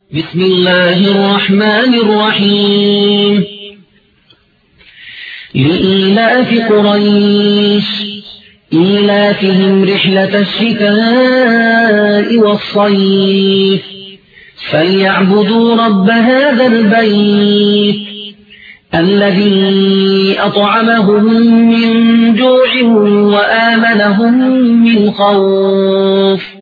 بسم الله الرحمن الرحيم لإيلاف قريش إيلافهم رحلة الشتاء والصيف فليعبدوا رب هذا البيت الذي أطعمهم من جوع وآمنهم من خوف